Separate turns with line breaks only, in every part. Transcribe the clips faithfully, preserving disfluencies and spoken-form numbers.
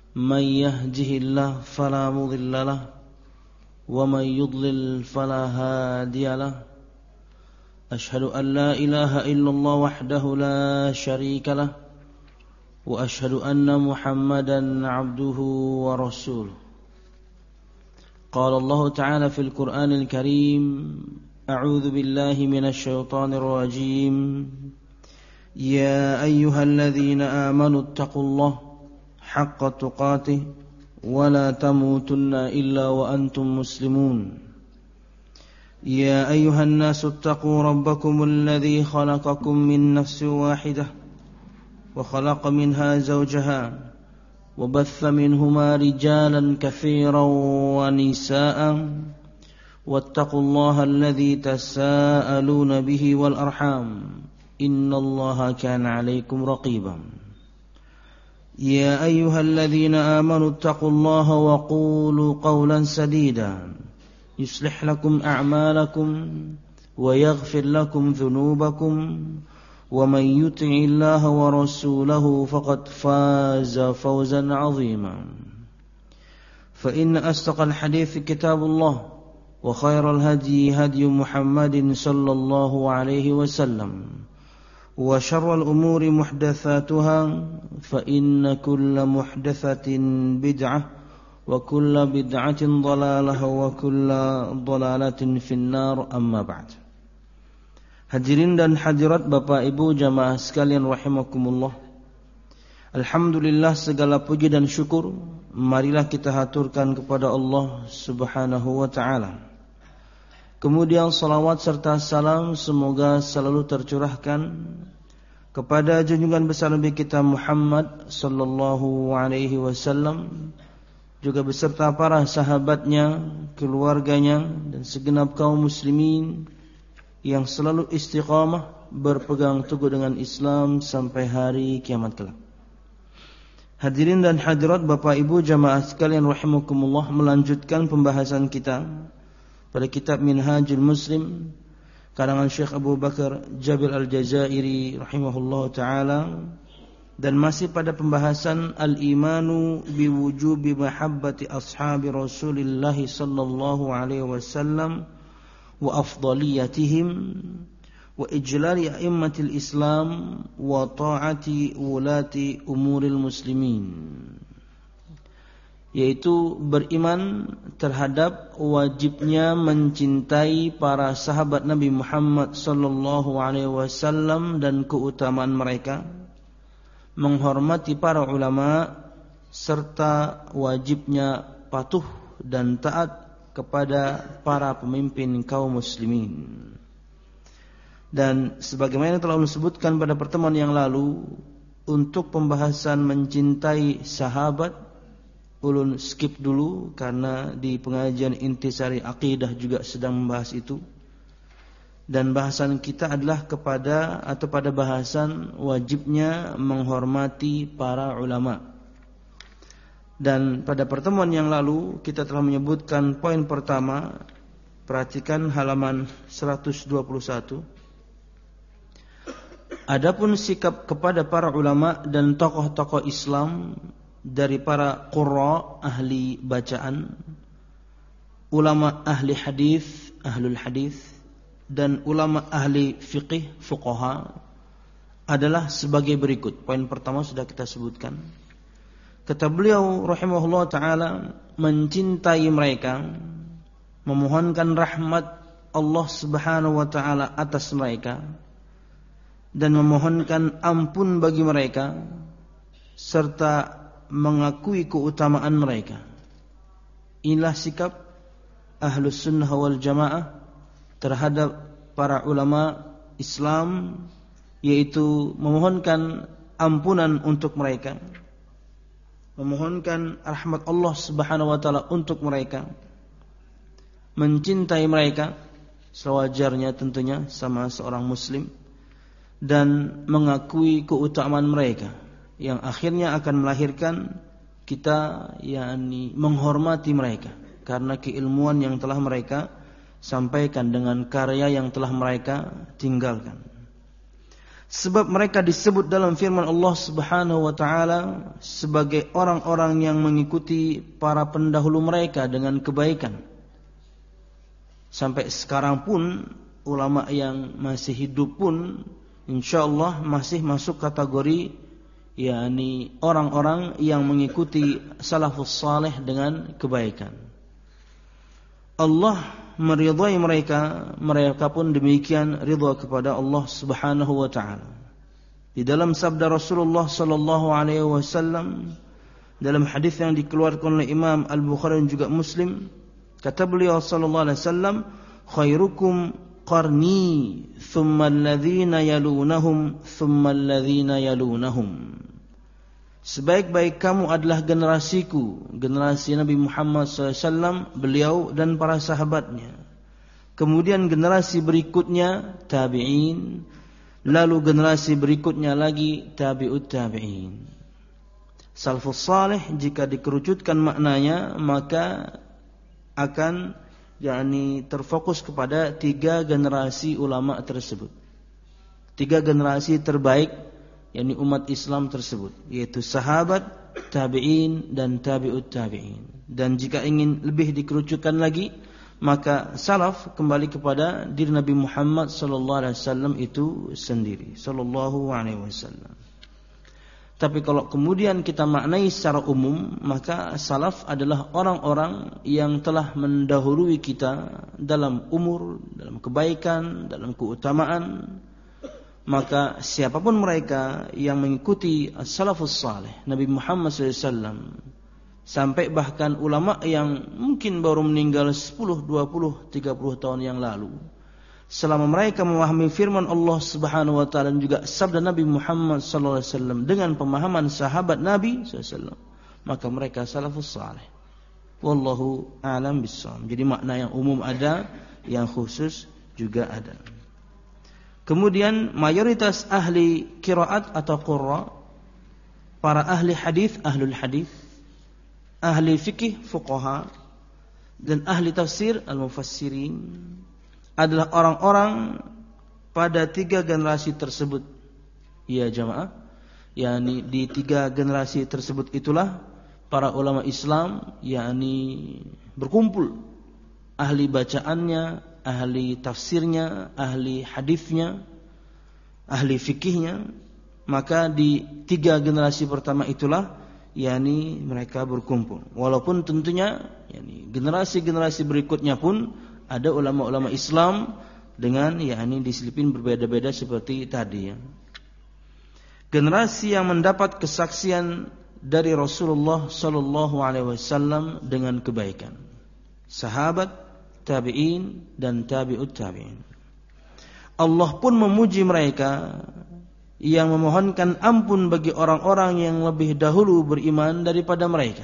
من يهده الله فلا مضل له ومن يضلل فلا هادي له أشهد أن لا إله إلا الله وحده لا شريك له وأشهد أن محمدا عبده ورسوله قال الله تعالى في القرآن الكريم أعوذ بالله من الشيطان الرجيم يا أيها الذين آمنوا اتقوا الله حق تقاته ولا تموتن إلا وأنتم مسلمون يا أيها الناس اتقوا ربكم الذي خلقكم من نفس واحدة وخلق منها زوجها وبث منهما رجالا كثيرا ونساء واتقوا الله الذي تساءلون به والأرحام إن الله كان عليكم رقيبا يا أيها الذين آمنوا اتقوا الله وقولوا قولا سديدا يصلح لكم أعمالكم ويغفر لكم ذنوبكم ومن يطع الله ورسوله فقد فاز فوزا عظيما فإن أصدق الحديث كتاب الله وخير الهدي هدي محمد صلى الله عليه وسلم وشر الأمور محدثاتها فإن كل محدثة بدعة وكل بدعة ضلالة وكل ضلالة في النار أما بعد. Hadirin dan hadirat Bapak Ibu jamaah sekalian rahimakumullah. Alhamdulillah segala puji dan syukur marilah kita haturkan kepada Allah Subhanahu wa taala. Kemudian salawat serta salam semoga selalu tercurahkan kepada junjungan besar Nabi kita Muhammad sallallahu alaihi wasallam, juga beserta para sahabatnya, keluarganya dan segenap kaum muslimin yang selalu istiqamah berpegang teguh dengan Islam sampai hari kiamat kelak. Hadirin dan hadirat Bapak Ibu jamaah sekalian rahimakumullah, melanjutkan pembahasan kita pada kitab Minhajul Muslim karangan Syekh Abu Bakar Jabir Al-Jazairi rahimahullah ta'ala, dan masih pada pembahasan al-imanu biwujubi mahabbati ashabi Rasulillah sallallahu alaihi wasallam wa afdaliyatihim wa ijlali a'immatil Islam wa ta'ati ulati umuril muslimin, yaitu beriman terhadap wajibnya mencintai para sahabat Nabi Muhammad sallallahu alaihi wasallam dan keutamaan mereka, menghormati para ulama serta wajibnya patuh dan taat kepada para pemimpin kaum muslimin. Dan sebagaimana telah disebutkan pada pertemuan yang lalu, untuk pembahasan mencintai sahabat ulun skip dulu karena di pengajian Intisari Aqidah juga sedang membahas itu. Dan bahasan kita adalah kepada atau pada bahasan wajibnya menghormati para ulama. Dan pada pertemuan yang lalu kita telah menyebutkan poin pertama. Perhatikan halaman seratus dua puluh satu. Adapun sikap kepada para ulama dan tokoh-tokoh Islam dari para qurra, ahli bacaan, ulama ahli hadis, ahlul hadis, dan ulama ahli fiqih, fuqaha, adalah sebagai berikut. Poin pertama sudah kita sebutkan. Kata beliau rahimahullah ta'ala, mencintai mereka, memohonkan rahmat Allah subhanahu wa ta'ala atas mereka, dan memohonkan ampun bagi mereka, serta mengakui keutamaan mereka. Inilah sikap Ahlus Sunnah wal Jamaah terhadap para ulama Islam, yaitu memohonkan ampunan untuk mereka, memohonkan rahmat Allah Subhanahu wa taala untuk mereka, mencintai mereka sewajarnya tentunya sama seorang muslim, dan mengakui keutamaan mereka yang akhirnya akan melahirkan kita yakni menghormati mereka karena keilmuan yang telah mereka sampaikan dengan karya yang telah mereka tinggalkan. Sebab mereka disebut dalam firman Allah Subhanahu wa taala sebagai orang-orang yang mengikuti para pendahulu mereka dengan kebaikan. Sampai sekarang pun ulama yang masih hidup pun insyaallah masih masuk kategori yakni orang-orang yang mengikuti salafus saleh dengan kebaikan. Allah meridhai mereka, mereka pun demikian ridha kepada Allah Subhanahu wa taala. Di dalam sabda Rasulullah sallallahu alaihi wasallam dalam hadis yang dikeluarkan oleh Imam Al-Bukhari dan juga Muslim, kata beliau sallallahu alaihi wasallam, khairukum qarni thumma alladhina yalunahum thumma alladhina yalunahum. Sebaik-baik kamu adalah generasiku, generasi Nabi Muhammad sallallahu alaihi wasallam, beliau dan para sahabatnya. Kemudian generasi berikutnya tabi'in, lalu generasi berikutnya lagi tabi'ut tabi'in. Salafus salih jika dikerucutkan maknanya maka akan yakni terfokus kepada tiga generasi ulama tersebut. Tiga generasi terbaik yakni umat Islam tersebut, yaitu sahabat, tabi'in dan tabi'ut tabi'in. Dan jika ingin lebih dikerucutkan lagi, maka salaf kembali kepada diri Nabi Muhammad sallallahu alaihi wasallam itu sendiri, sallallahu alaihi wasallam. Tapi kalau kemudian kita maknai secara umum, maka salaf adalah orang-orang yang telah mendahului kita dalam umur, dalam kebaikan, dalam keutamaan. Maka siapapun mereka yang mengikuti as-salafus salih Nabi Muhammad sallallahu alaihi wasallam, sampai bahkan ulama yang mungkin baru meninggal sepuluh, dua puluh, tiga puluh tahun yang lalu, selama mereka memahami firman Allah Subhanahu wa taala dan juga sabda Nabi Muhammad sallallahu alaihi wasallam dengan pemahaman sahabat Nabi sallallahu alaihi wasallam, maka mereka salafus salih. Wallahu a'lam bissawab. Jadi makna yang umum ada, yang khusus juga ada. Kemudian mayoritas ahli qiraat atau qurra, para ahli hadis, ahlul hadis, ahli fikih, fuqaha, dan ahli tafsir, al-mufassirin, adalah orang-orang pada tiga generasi tersebut. Ya jamaah, yakni di tiga generasi tersebut itulah para ulama Islam yakni berkumpul, ahli bacaannya, ahli tafsirnya, ahli hadisnya, ahli fikihnya. Maka di tiga generasi pertama itulah yakni mereka berkumpul. Walaupun tentunya yakni generasi-generasi berikutnya pun ada ulama-ulama Islam dengan yakni diselipin berbeda-beda seperti tadi ya. Generasi yang mendapat kesaksian dari Rasulullah sallallahu alaihi wasallam dengan kebaikan. Sahabat, tabi'in dan tabi'ut tabi'in. Allah pun memuji mereka yang memohonkan ampun bagi orang-orang yang lebih dahulu beriman daripada mereka.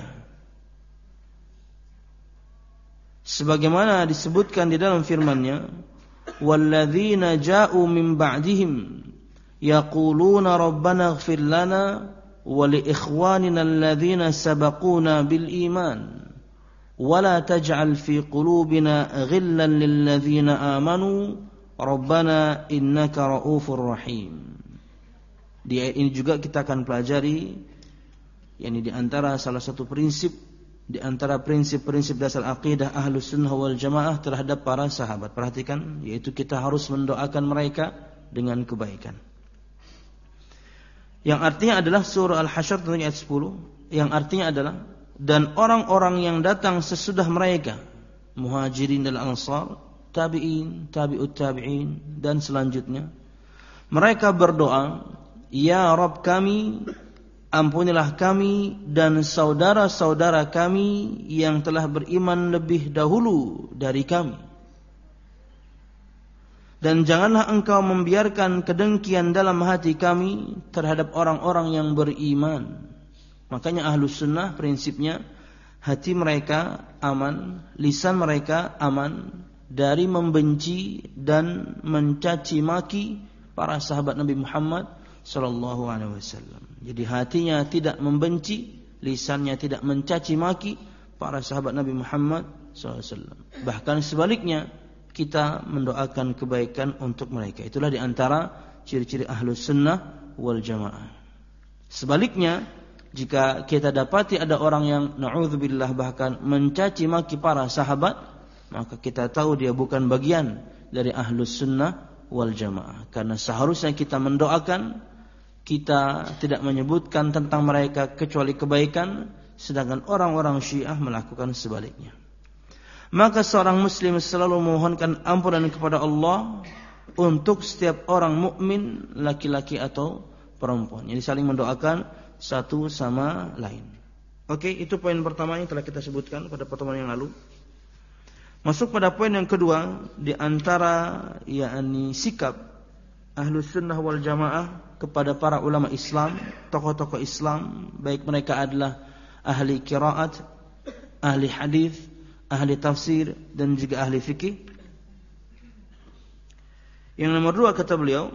Sebagaimana disebutkan di dalam firman-Nya, "Walladzina ja'u min ba'dihim yaquluna rabbana ighfir lana wa li ikhwanina alladzina sabaquna bil iman." ولا تجعل في قلوبنا غلا للذين آمنوا ربنا إنك رؤوف رحيم. Di ayat ini juga kita akan pelajari yakni di antara salah satu prinsip di antara prinsip-prinsip dasar akidah Ahlus Sunnah wal Jamaah terhadap para sahabat. Perhatikan, yaitu kita harus mendoakan mereka dengan kebaikan. Yang artinya adalah surah Al-Hasyr tentunya ayat sepuluh, yang artinya adalah dan orang-orang yang datang sesudah mereka, muhajirin dan ansar, tabi'in, tabi'ut tabi'in dan selanjutnya, mereka berdoa, ya Rabb kami, ampunilah kami dan saudara-saudara kami yang telah beriman lebih dahulu dari kami. Dan janganlah engkau membiarkan kedengkian dalam hati kami terhadap orang-orang yang beriman. Makanya Ahlus Sunnah prinsipnya hati mereka aman, lisan mereka aman dari membenci dan mencaci maki para sahabat Nabi Muhammad sallallahu alaihi wasallam. Jadi hatinya tidak membenci, lisannya tidak mencaci maki para sahabat Nabi Muhammad sallallahu alaihi wasallam. Bahkan sebaliknya, kita mendoakan kebaikan untuk mereka. Itulah di antara ciri-ciri ahlus sunnah wal jamaah. Sebaliknya, jika kita dapati ada orang yang na'udzubillah bahkan mencaci maki para sahabat, maka kita tahu dia bukan bagian dari ahlus sunnah wal jamaah. Karena seharusnya kita mendoakan, kita tidak menyebutkan tentang mereka kecuali kebaikan, sedangkan orang-orang Syiah melakukan sebaliknya. Maka seorang muslim selalu memohonkan ampunan kepada Allah untuk setiap orang mukmin, laki-laki atau perempuan. Jadi saling mendoakan satu sama lain. Oke, itu poin pertama yang telah kita sebutkan pada pertemuan yang lalu. Masuk pada poin yang kedua, di antara yakni sikap Ahlus Sunnah wal Jamaah kepada para ulama Islam, tokoh-tokoh Islam, baik mereka adalah ahli qiraat, ahli hadis, ahli tafsir dan juga ahli fikih. Yang nomor dua kata beliau,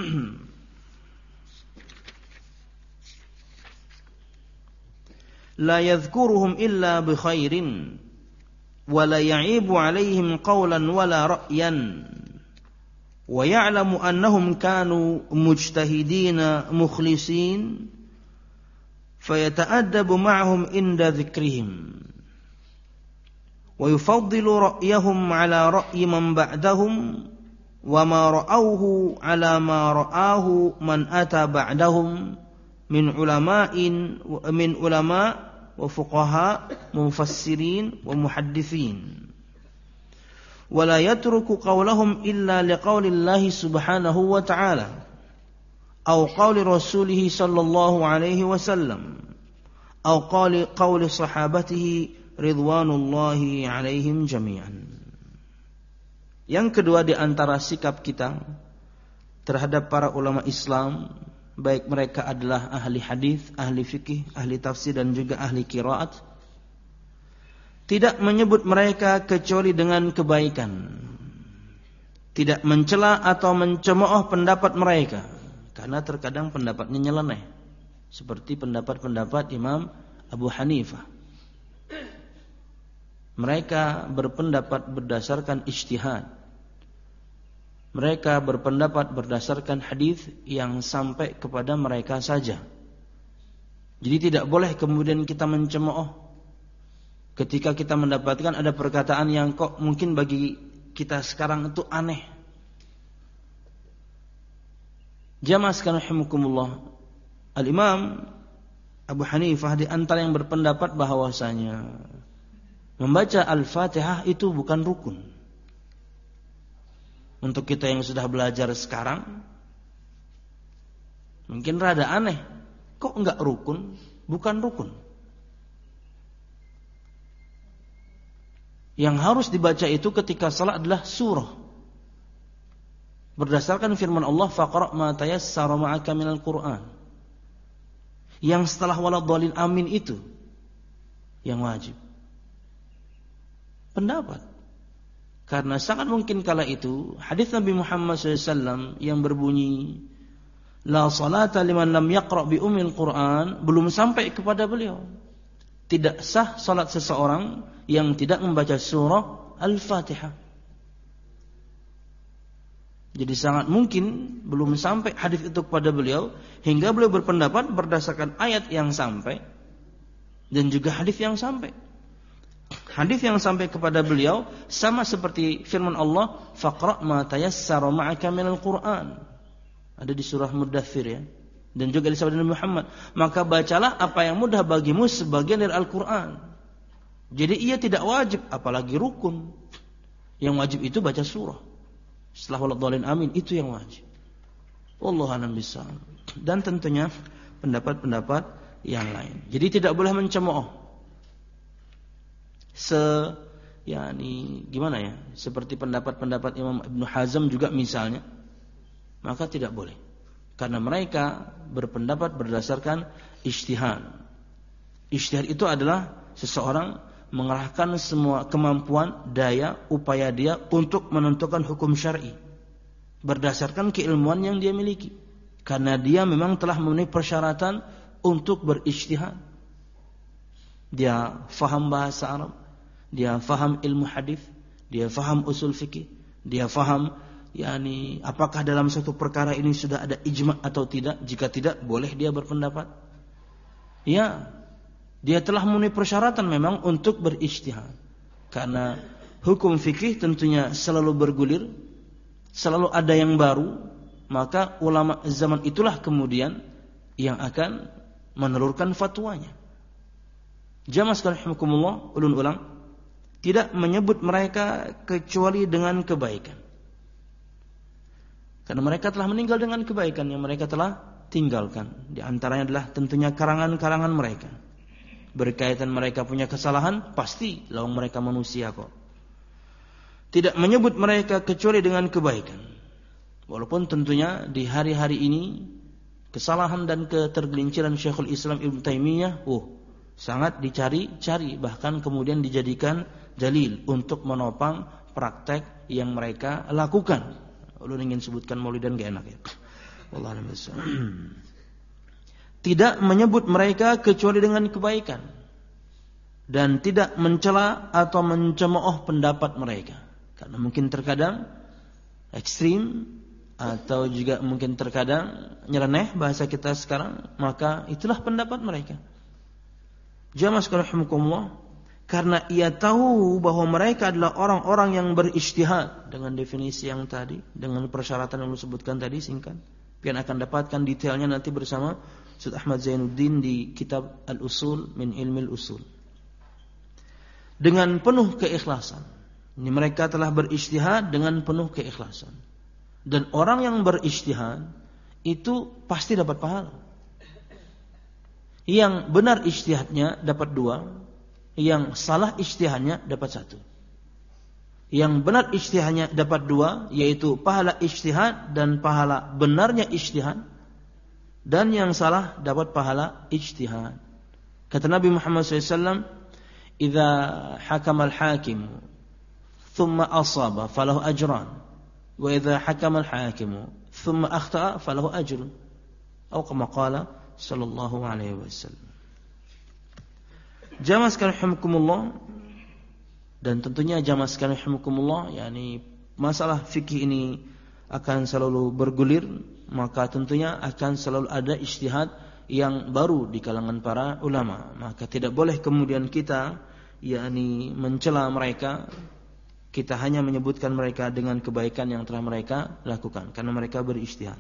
la yadhkuruhum illa bi khairin wa la ya'ibu 'alaihim qawlan wa la ra'yan wa ya'lamu annahum kanu mujtahidin mukhlisin fayata'addabu ma'ahum inda dhikrihim wa yufaddilu ra'yahum 'ala ra'yi man ba'dahum wa ma ra'awhu 'ala ma ra'ahu man ata ba'dahum min ulama'in min ulama' wa fuqaha' mufassirin wa muhaddithin wa la yatruku qawlahum illa liqaulillahi subhanahu wa ta'ala aw qawli rasulih sallallahu alaihi wasallam aw qawli qawli sahabatihi ridwanullahi alaihim jami'an. Yang kedua di antara sikap kita terhadap para ulama Islam, baik mereka adalah ahli hadis, ahli fikih, ahli tafsir dan juga ahli qiraat, tidak menyebut mereka kecuali dengan kebaikan, tidak mencela atau mencemooh pendapat mereka, karena terkadang pendapatnya nyeleneh, seperti pendapat-pendapat Imam Abu Hanifah. Mereka berpendapat berdasarkan ijtihad. Mereka berpendapat berdasarkan hadis yang sampai kepada mereka saja. Jadi tidak boleh kemudian kita mencemooh ketika kita mendapatkan ada perkataan yang kok mungkin bagi kita sekarang itu aneh. Jamaah sekalian rahimakumullah, Al-Imam Abu Hanifah di antara yang berpendapat bahwasanya membaca Al-Fatihah itu bukan rukun. Untuk kita yang sudah belajar sekarang mungkin rada aneh, kok enggak rukun? Bukan rukun. Yang harus dibaca itu ketika salat adalah surah. Berdasarkan firman Allah, faqra' ma tayassara ma'aka minal Qur'an. Yang setelah waladhdallin amin itu yang wajib. Pendapat. Karena sangat mungkin kala itu hadis Nabi Muhammad shallallahu alaihi wasallam yang berbunyi la salata liman lam yaqra' bi ummil Qur'an belum sampai kepada beliau. Tidak sah salat seseorang yang tidak membaca surah Al-Fatihah. Jadi sangat mungkin belum sampai hadis itu kepada beliau hingga beliau berpendapat berdasarkan ayat yang sampai dan juga hadis yang sampai. Hadis yang sampai kepada beliau sama seperti firman Allah, faqra' ma tayassara ma'aka minal Qur'an. Ada di surah Muddathir ya. Dan juga di sabda Nabi Muhammad, maka bacalah apa yang mudah bagimu sebagian dari Al-Qur'an. Jadi ia tidak wajib apalagi rukun. Yang wajib itu baca surah. Setelah waladhdallin amin itu yang wajib. Wallahu a'lam bishawab. Dan tentunya pendapat-pendapat yang lain. Jadi tidak boleh mencemooh. Se yakni gimana ya? Seperti pendapat-pendapat Imam Ibnu Hazm juga misalnya. Maka tidak boleh. Karena mereka berpendapat berdasarkan ijtihad. Ijtihad itu adalah seseorang mengerahkan semua kemampuan, daya, upaya dia untuk menentukan hukum syar'i berdasarkan keilmuan yang dia miliki. Karena dia memang telah memenuhi persyaratan untuk berijtihad. Dia faham bahasa Arab, dia faham ilmu hadis, dia faham usul fikih, dia faham yakni apakah dalam satu perkara ini sudah ada ijma' atau tidak? Jika tidak, boleh dia berpendapat. Ya, dia telah memenuhi persyaratan memang untuk berijtihad. Karena hukum fikih tentunya selalu bergulir, selalu ada yang baru, maka ulama zaman itulah kemudian yang akan menelurkan fatwanya. Jamaah sekalian rahimakumullah, ulun ulang tidak menyebut mereka kecuali dengan kebaikan. Karena mereka telah meninggal dengan kebaikan yang mereka telah tinggalkan. Di antaranya adalah tentunya karangan-karangan mereka. Berkaitan mereka punya kesalahan, pasti lawang mereka manusia kok. Tidak menyebut mereka kecuali dengan kebaikan. Walaupun tentunya di hari-hari ini kesalahan dan ketergelinciran Syekhul Islam Ibnu Taimiyah, oh, sangat dicari-cari, bahkan kemudian dijadikan dalil untuk menopang praktek yang mereka lakukan. Lu ingin sebutkan maulidan gak enak ya. Wallahu a'lam bishawab. Tidak menyebut mereka kecuali dengan kebaikan dan tidak mencela atau mencemooh pendapat mereka. Karena mungkin terkadang ekstrim atau juga mungkin terkadang nyeleneh bahasa kita sekarang, maka itulah pendapat mereka. Jamaah sekalian rahimakumullah, karena ia tahu bahwa mereka adalah orang-orang yang berijtihad dengan definisi yang tadi, dengan persyaratan yang disebutkan tadi singkat. Pian akan dapatkan detailnya nanti bersama Ustaz Ahmad Zainuddin di kitab Al-Usul min Ilmil Usul. Dengan penuh keikhlasan. Ini mereka telah berijtihad dengan penuh keikhlasan. Dan orang yang berijtihad itu pasti dapat pahala. Yang benar ijtihadnya dapat dua, yang salah ijtihadnya dapat satu. Yang benar ijtihadnya dapat dua, yaitu pahala ijtihad dan pahala benarnya ijtihad. Dan yang salah dapat pahala ijtihad. Kata Nabi Muhammad shallallahu alaihi wasallam, "Idza hakama al-hakim thumma asaba falahu ajran, wa idza hakama al-hakim thumma akhta'a falahu ajrun." Atau kama qala sallallahu alaihi wasallam. Jamaah sekalian rahimakumullah, dan tentunya jamaah sekalian rahimakumullah, yakni masalah fikih ini akan selalu bergulir, maka tentunya akan selalu ada ijtihad yang baru di kalangan para ulama. Maka tidak boleh kemudian kita yakni mencela mereka, kita hanya menyebutkan mereka dengan kebaikan yang telah mereka lakukan karena mereka berijtihad.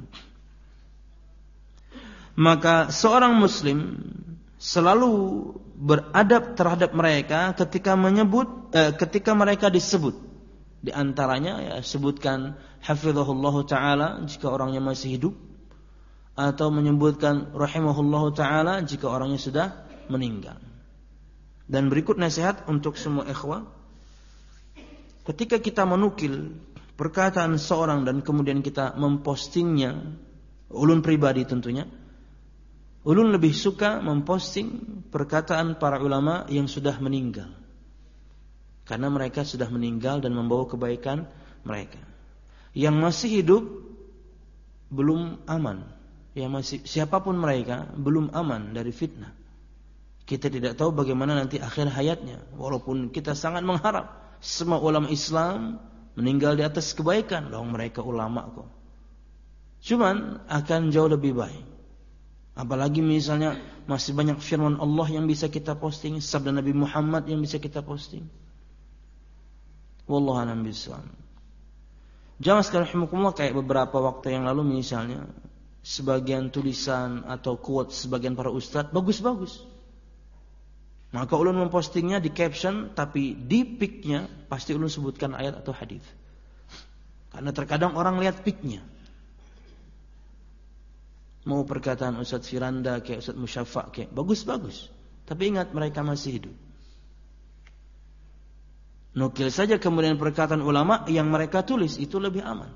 Maka seorang muslim selalu beradab terhadap mereka ketika menyebut eh, ketika mereka disebut. Di antaranya ya sebutkan hafizahullahu taala jika orangnya masih hidup, atau menyebutkan rahimahullahu taala jika orangnya sudah meninggal. Dan berikut nasihat untuk semua ikhwah. Ketika kita menukil perkataan seorang dan kemudian kita mempostingnya, ulun pribadi tentunya, ulun lebih suka memposting perkataan para ulama yang sudah meninggal. Karena mereka sudah meninggal dan membawa kebaikan mereka. Yang masih hidup belum aman. Yang masih siapapun mereka belum aman dari fitnah. Kita tidak tahu bagaimana nanti akhir hayatnya. Walaupun kita sangat mengharap semua ulama Islam meninggal di atas kebaikan. Loh, mereka ulama kok. Cuman akan jauh lebih baik. Apalagi misalnya masih banyak firman Allah yang bisa kita posting, sabda Nabi Muhammad yang bisa kita posting. Wallahu a'lam bishawab. Jangan sekali rahimakumullah, kayak beberapa waktu yang lalu misalnya sebagian tulisan atau quote sebagian para ustadz bagus-bagus. Maka ulun mempostingnya di caption, tapi di pic-nya pasti ulun sebutkan ayat atau hadis. Karena terkadang orang lihat pic-nya. Mau perkataan Ustadz Firanda kayak Ustadz Musyafa kayak bagus-bagus, tapi ingat mereka masih hidup. Nukil saja kemudian perkataan ulama yang mereka tulis, itu lebih aman.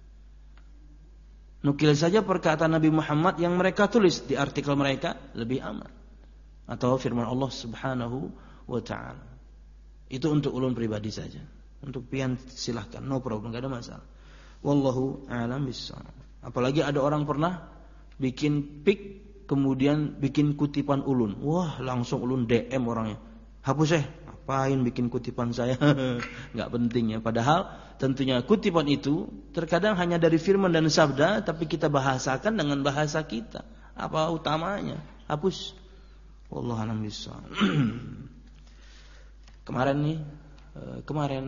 Nukil saja perkataan Nabi Muhammad yang mereka tulis di artikel mereka, lebih aman. Atau firman Allah Subhanahu wa ta'ala. Itu untuk ulun pribadi saja. Untuk pian silahkan, no problem, enggak ada masalah. Wallahu a'lam bishawab. Apalagi ada orang pernah bikin pic kemudian bikin kutipan ulun. Wah, langsung ulun D M orangnya. Hapus eh. ngapain bikin kutipan saya? Nggak penting ya. Padahal tentunya kutipan itu terkadang hanya dari firman dan sabda, tapi kita bahasakan dengan bahasa kita. Apa utamanya? Hapus. Wallahu a'lam bishawab. Kemarin nih, kemarin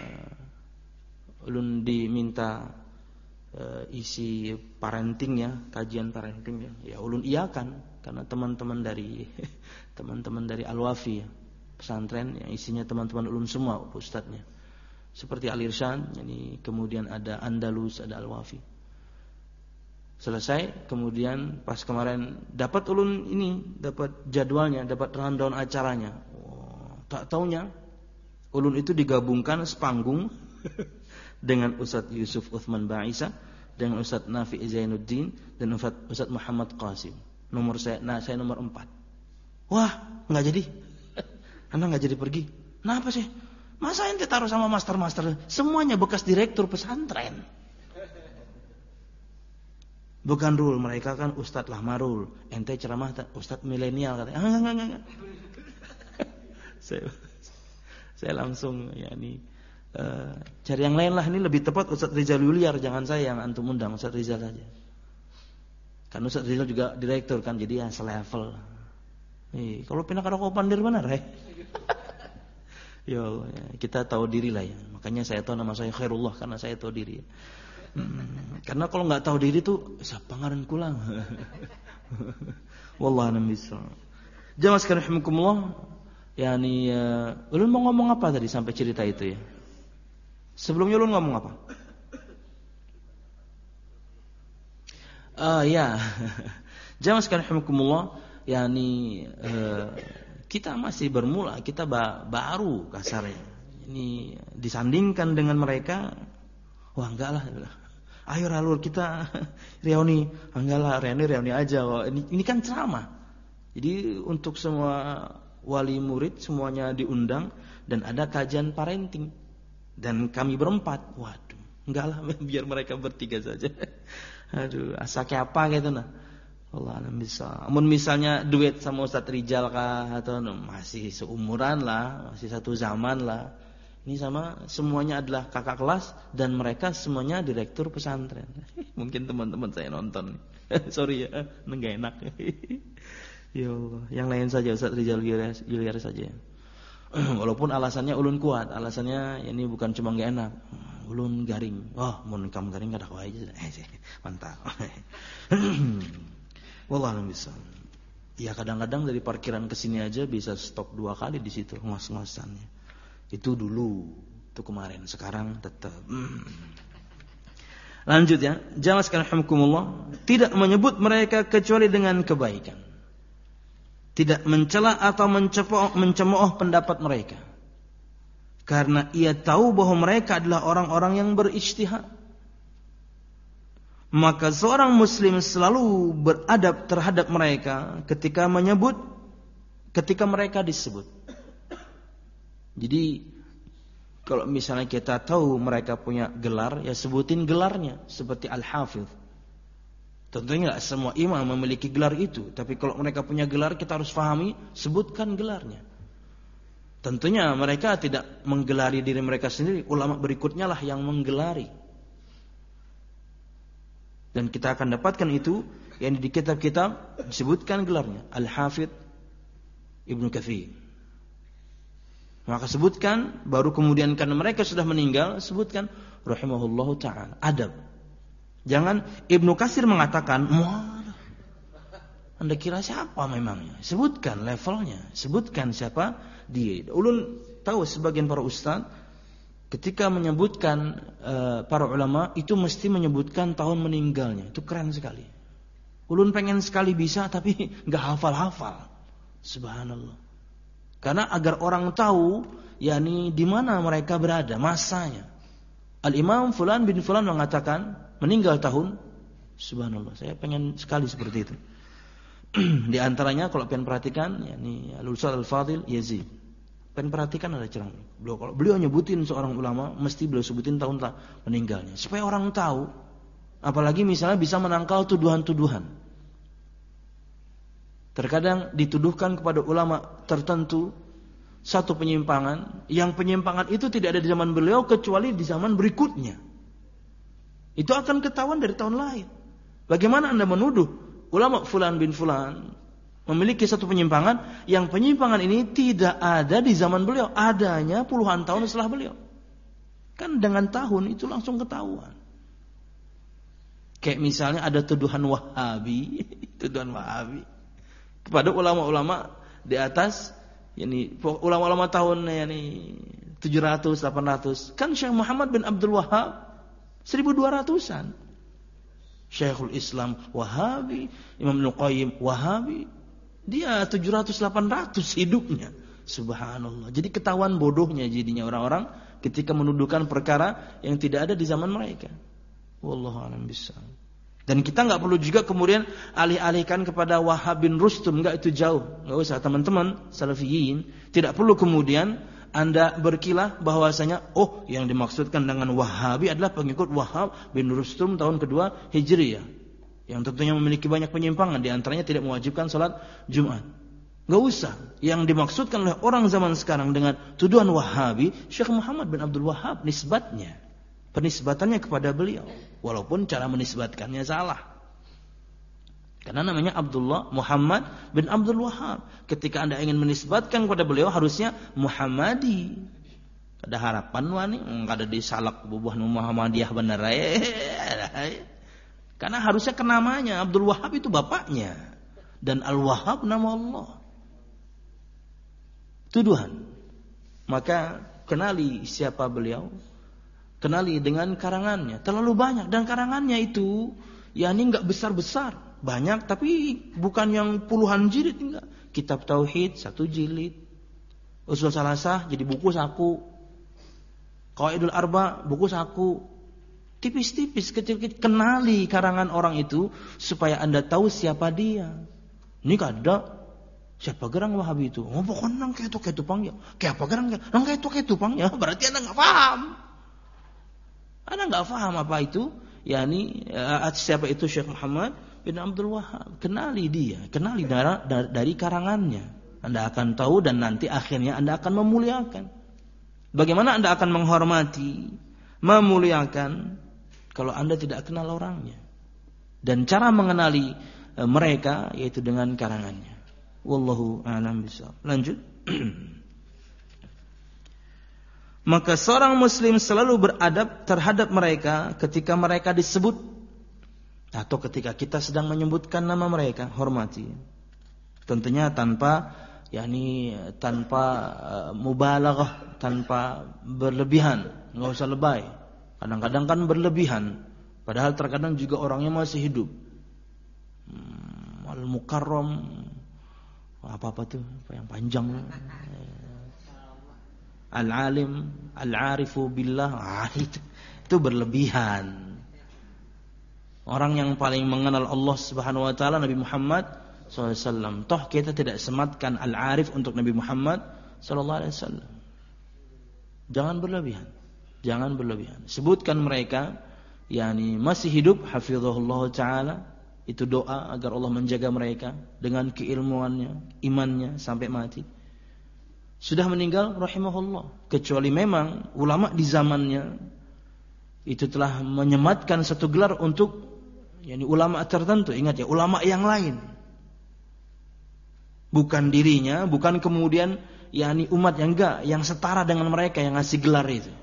ulun diminta isi parenting ya, kajian parenting ya. Ya ulun iyakan karena teman-teman dari teman-teman dari Al-Wafi ya, pesantren yang isinya teman-teman ulun semua ustadznya. Seperti Al-Irsyad, yani kemudian ada Andalus, ada Al-Wafi. Selesai, kemudian pas kemarin dapat ulun ini, dapat jadwalnya, dapat rundown acaranya. Oh, tak taunya ulun itu digabungkan sepanggung dengan Ustadz Yusuf Uthman Ba'isa, dengan Ustadz Nafi Zainuddin dan Ustadz Muhammad Qasim. Nomor saya, nah saya nomor empat. Wah, nggak jadi. Anda nggak jadi pergi. Kenapa sih? Masa ente taruh sama master-master? Semuanya bekas direktur pesantren. Bukan rule, mereka kan Ustadz Lahmarul. Ente ceramah Ustadz milenial katanya. Ah, enggak, enggak, enggak. saya, saya langsung ya ini uh, cari yang lain lah. Ini lebih tepat Ustadz Rizal Yuliar, jangan saya yang antum undang, Ustadz Rizal saja. Kan Ustadz Rizal juga direktur kan, jadi ya selevel. Eh, kalau pindah ke Kopandir benar ya. Ya Allah, ya. Kita tahu diri lah ya. Makanya saya tahu nama saya Khairullah karena saya tahu diri. Hmm, karena kalau nggak tahu diri tuh siapa ngaran kulang. Wallahu a'lam bishawab. Jamaah sekalian rahimakumullah, yani uh, ulun mau ngomong apa tadi sampai cerita itu ya? Sebelumnya ulun ngomong apa? Ah uh, ya. Jamaah sekalian rahimakumullah, yakni uh, kita masih bermula, kita ba- baru kasarnya. Ini disandingkan dengan mereka, wah enggak lah. Ayo ralur kita reuni, enggak lah, reuni reuni aja. Wah, ini ini kan ceramah. Jadi untuk semua wali murid semuanya diundang dan ada kajian parenting. Dan kami berempat. Waduh, enggak lah, biar mereka bertiga saja. Aduh, asa kayak apa gitu nah. Allah alam bisa. Amun misalnya duet sama Ustadz Rijal kah atau no, masih seumuran lah, masih satu zaman lah. Ini sama semuanya adalah kakak kelas dan mereka semuanya direktur pesantren. Mungkin teman-teman saya nonton. Sorry ya, enggak enak. Ya Allah, yang lain saja Ustadz Rijal Yuliar saja. Walaupun alasannya ulun kuat, alasannya ini bukan cuma enggak enak. Ulun garing. Oh, mun kamu garing kada kuat aja. Mantap. Wallahu a'lam bishawab. Ya kadang-kadang dari parkiran ke sini aja bisa stop dua kali di situ ngos-ngosannya. Itu dulu, itu kemarin, sekarang tetap. Hmm. Lanjut ya. Jamaah sekalian rahimakumullah, tidak menyebut mereka kecuali dengan kebaikan. Tidak mencela atau mencemooh, mencemooh pendapat mereka. Karena ia tahu bahwa mereka adalah orang-orang yang berijtihad. Maka seorang muslim selalu beradab terhadap mereka ketika menyebut, ketika mereka disebut. Jadi kalau misalnya kita tahu mereka punya gelar, ya sebutin gelarnya seperti Al-Hafidh. Tentunya tidak semua imam memiliki gelar itu, tapi kalau mereka punya gelar kita harus fahami, sebutkan gelarnya. Tentunya mereka tidak menggelari diri mereka sendiri, ulama berikutnya lah yang menggelari. Dan kita akan dapatkan itu yang di kitab-kitab disebutkan gelarnya Al-Hafidh Ibnu Katsir. Maka sebutkan, baru kemudian karena mereka sudah meninggal, sebutkan rahimahullahu ta'ala. Adab. Jangan Ibnu Katsir mengatakan, "Wah, Anda kira siapa memangnya?" Sebutkan levelnya, sebutkan siapa dia. Ulun tahu sebagian para ustaz ketika menyebutkan uh, para ulama itu mesti menyebutkan tahun meninggalnya. Itu keren sekali. Ulun pengen sekali bisa tapi enggak hafal-hafal. Subhanallah. Karena agar orang tahu yakni di mana mereka berada, masanya. Al-Imam Fulan bin Fulan mengatakan meninggal tahun, subhanallah, saya pengen sekali seperti itu. Di antaranya kalau pengen perhatikan yakni Al-Ustaz Al-Fadil Yazid. Pengen perhatikan ada cerang. Beliau kalau beliau nyebutin seorang ulama, mesti beliau sebutin tahun meninggalnya supaya orang tahu. Apalagi misalnya bisa menangkal tuduhan-tuduhan. Terkadang dituduhkan kepada ulama tertentu satu penyimpangan, yang penyimpangan itu tidak ada di zaman beliau kecuali di zaman berikutnya. Itu akan ketahuan dari tahun lain. Bagaimana Anda menuduh ulama fulan bin fulan memiliki satu penyimpangan yang penyimpangan ini tidak ada di zaman beliau, adanya puluhan tahun setelah beliau. Kan dengan tahun itu langsung ketahuan. Kayak misalnya ada tuduhan Wahabi, tuduhan Wahabi kepada ulama-ulama di atas, yani ulama-ulama tahun yani tujuh ratus, delapan ratus. Kan Syekh Muhammad bin Abdul Wahhab seribu dua ratusan. Syekhul Islam Wahabi, Imam Ibnu Qayyim Wahabi. Dia tujuh ratus, delapan ratus hidupnya. Subhanallah. Jadi ketahuan bodohnya jadinya orang-orang ketika menuduhkan perkara yang tidak ada di zaman mereka. Wallahu a'lam bishawab. Dan kita enggak perlu juga kemudian alih-alihkan kepada Wahhab bin Rustum, enggak, itu jauh. Enggak usah, teman-teman salafiyin, tidak perlu kemudian Anda berkilah bahwasanya oh yang dimaksudkan dengan Wahabi adalah pengikut Wahhab bin Rustum tahun kedua Hijriyah, yang tentunya memiliki banyak penyimpangan, di antaranya tidak mewajibkan salat Jumat. Enggak usah. Yang dimaksudkan oleh orang zaman sekarang dengan tuduhan Wahabi, Syekh Muhammad bin Abdul Wahhab, nisbatnya, penisbatannya kepada beliau, walaupun cara menisbatkannya salah. Karena namanya Abdullah Muhammad bin Abdul Wahhab. Ketika Anda ingin menisbatkan kepada beliau harusnya Muhammadi. Ada harapan wani, enggak ada disalak bubuh Muhammadiyah benar. Karena harusnya ke namanya. Abdul Wahhab itu bapaknya, dan Al-Wahhab nama Allah. Tuduhan. Maka kenali siapa beliau, kenali dengan karangannya. Terlalu banyak, dan karangannya itu yakni enggak besar-besar. Banyak tapi bukan yang puluhan jilid, enggak. Kitab Tauhid satu jilid, Usul Salasah jadi buku saku, Qawaidul Arba buku saku, tipis-tipis, kecil-kecil. Kenali karangan orang itu supaya Anda tahu siapa dia. Ini kada siapa gerang Wahabi itu. Oh pokoknya nang kayak itu kayak tupang ya. Kayak apa gerang? Nang kayak itu kayak tupang ya. Berarti Anda enggak paham. Anda enggak paham apa itu. Yani siapa itu Syekh Muhammad bin Abdul Wahhab. Kenali dia, kenali dari, dari karangannya. Anda akan tahu dan nanti akhirnya Anda akan memuliakan. Bagaimana Anda akan menghormati, memuliakan kalau Anda tidak kenal orangnya? Dan cara mengenali e, mereka yaitu dengan karangannya. Wallahu a'lam bishawab. Lanjut. Maka seorang muslim selalu beradab terhadap mereka ketika mereka disebut, atau ketika kita sedang menyebutkan nama mereka, hormati. Tentunya tanpa yakni tanpa uh, mubalaghah, tanpa berlebihan, enggak usah lebay. Kadang-kadang kan berlebihan, padahal terkadang juga orangnya masih hidup. Hmm, Al-Mukarram apa-apa tuh, apa yang panjang. Al-alim, al-arifu billah, ah, itu, itu berlebihan. Orang yang paling mengenal Allah Subhanahu wa taala Nabi Muhammad sallallahu alaihi wasallam. Toh kita tidak sematkan al-arif untuk Nabi Muhammad sallallahu alaihi wasallam. Jangan berlebihan. Jangan berlebihan. Sebutkan mereka yakni masih hidup, hafizahullah taala, itu doa agar Allah menjaga mereka dengan keilmuannya, imannya sampai mati. Sudah meninggal rahimahullah, kecuali memang ulama di zamannya itu telah menyematkan satu gelar untuk yakni ulama tertentu. Ingat ya, ulama yang lain, bukan dirinya, bukan kemudian yakni umat yang enggak, yang setara dengan mereka yang ngasih gelar itu.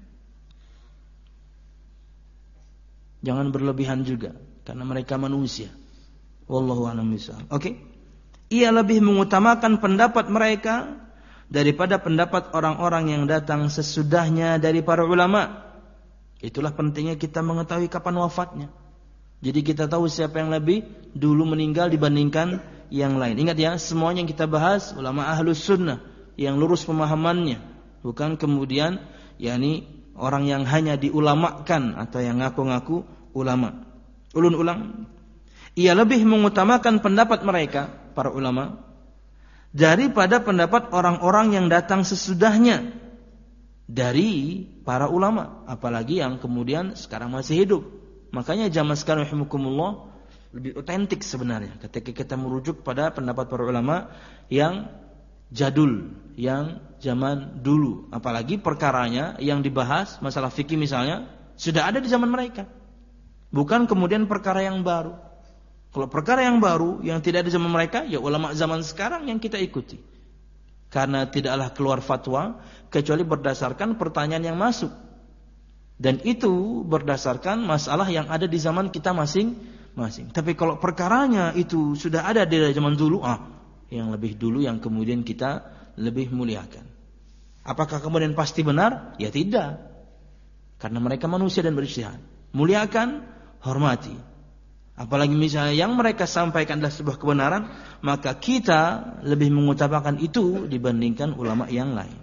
Jangan berlebihan juga, karena mereka manusia. Wallahu a'lam bishawab. Oke. Okay? Ia lebih mengutamakan pendapat mereka daripada pendapat orang-orang yang datang sesudahnya dari para ulama. Itulah pentingnya kita mengetahui kapan wafatnya. Jadi kita tahu siapa yang lebih dulu meninggal dibandingkan yang lain. Ingat ya, semuanya yang kita bahas ulama ahlus sunnah yang lurus pemahamannya, bukan kemudian yakni orang yang hanya diulamakan atau yang ngaku-ngaku ulama. Ulun ulang, ia lebih mengutamakan pendapat mereka para ulama daripada pendapat orang-orang yang datang sesudahnya dari para ulama, apalagi yang kemudian sekarang masih hidup. Makanya zaman sekarang rahimakumullah lebih otentik sebenarnya ketika kita merujuk pada pendapat para ulama yang jadul, yang zaman dulu. Apalagi perkaranya yang dibahas, masalah fikih misalnya, sudah ada di zaman mereka. Bukan kemudian perkara yang baru. Kalau perkara yang baru, yang tidak ada di zaman mereka, ya ulama zaman sekarang yang kita ikuti. Karena tidaklah keluar fatwa, kecuali berdasarkan pertanyaan yang masuk. Dan itu berdasarkan masalah yang ada di zaman kita masing-masing. Tapi kalau perkaranya itu sudah ada di zaman dulu, ah, yang lebih dulu yang kemudian kita lebih muliakan. Apakah kemudian pasti benar? Ya tidak. Karena mereka manusia dan berijtihad. Muliakan, hormati. Apalagi misalnya yang mereka sampaikan adalah sebuah kebenaran, maka kita lebih mengutamakan itu dibandingkan ulama yang lain.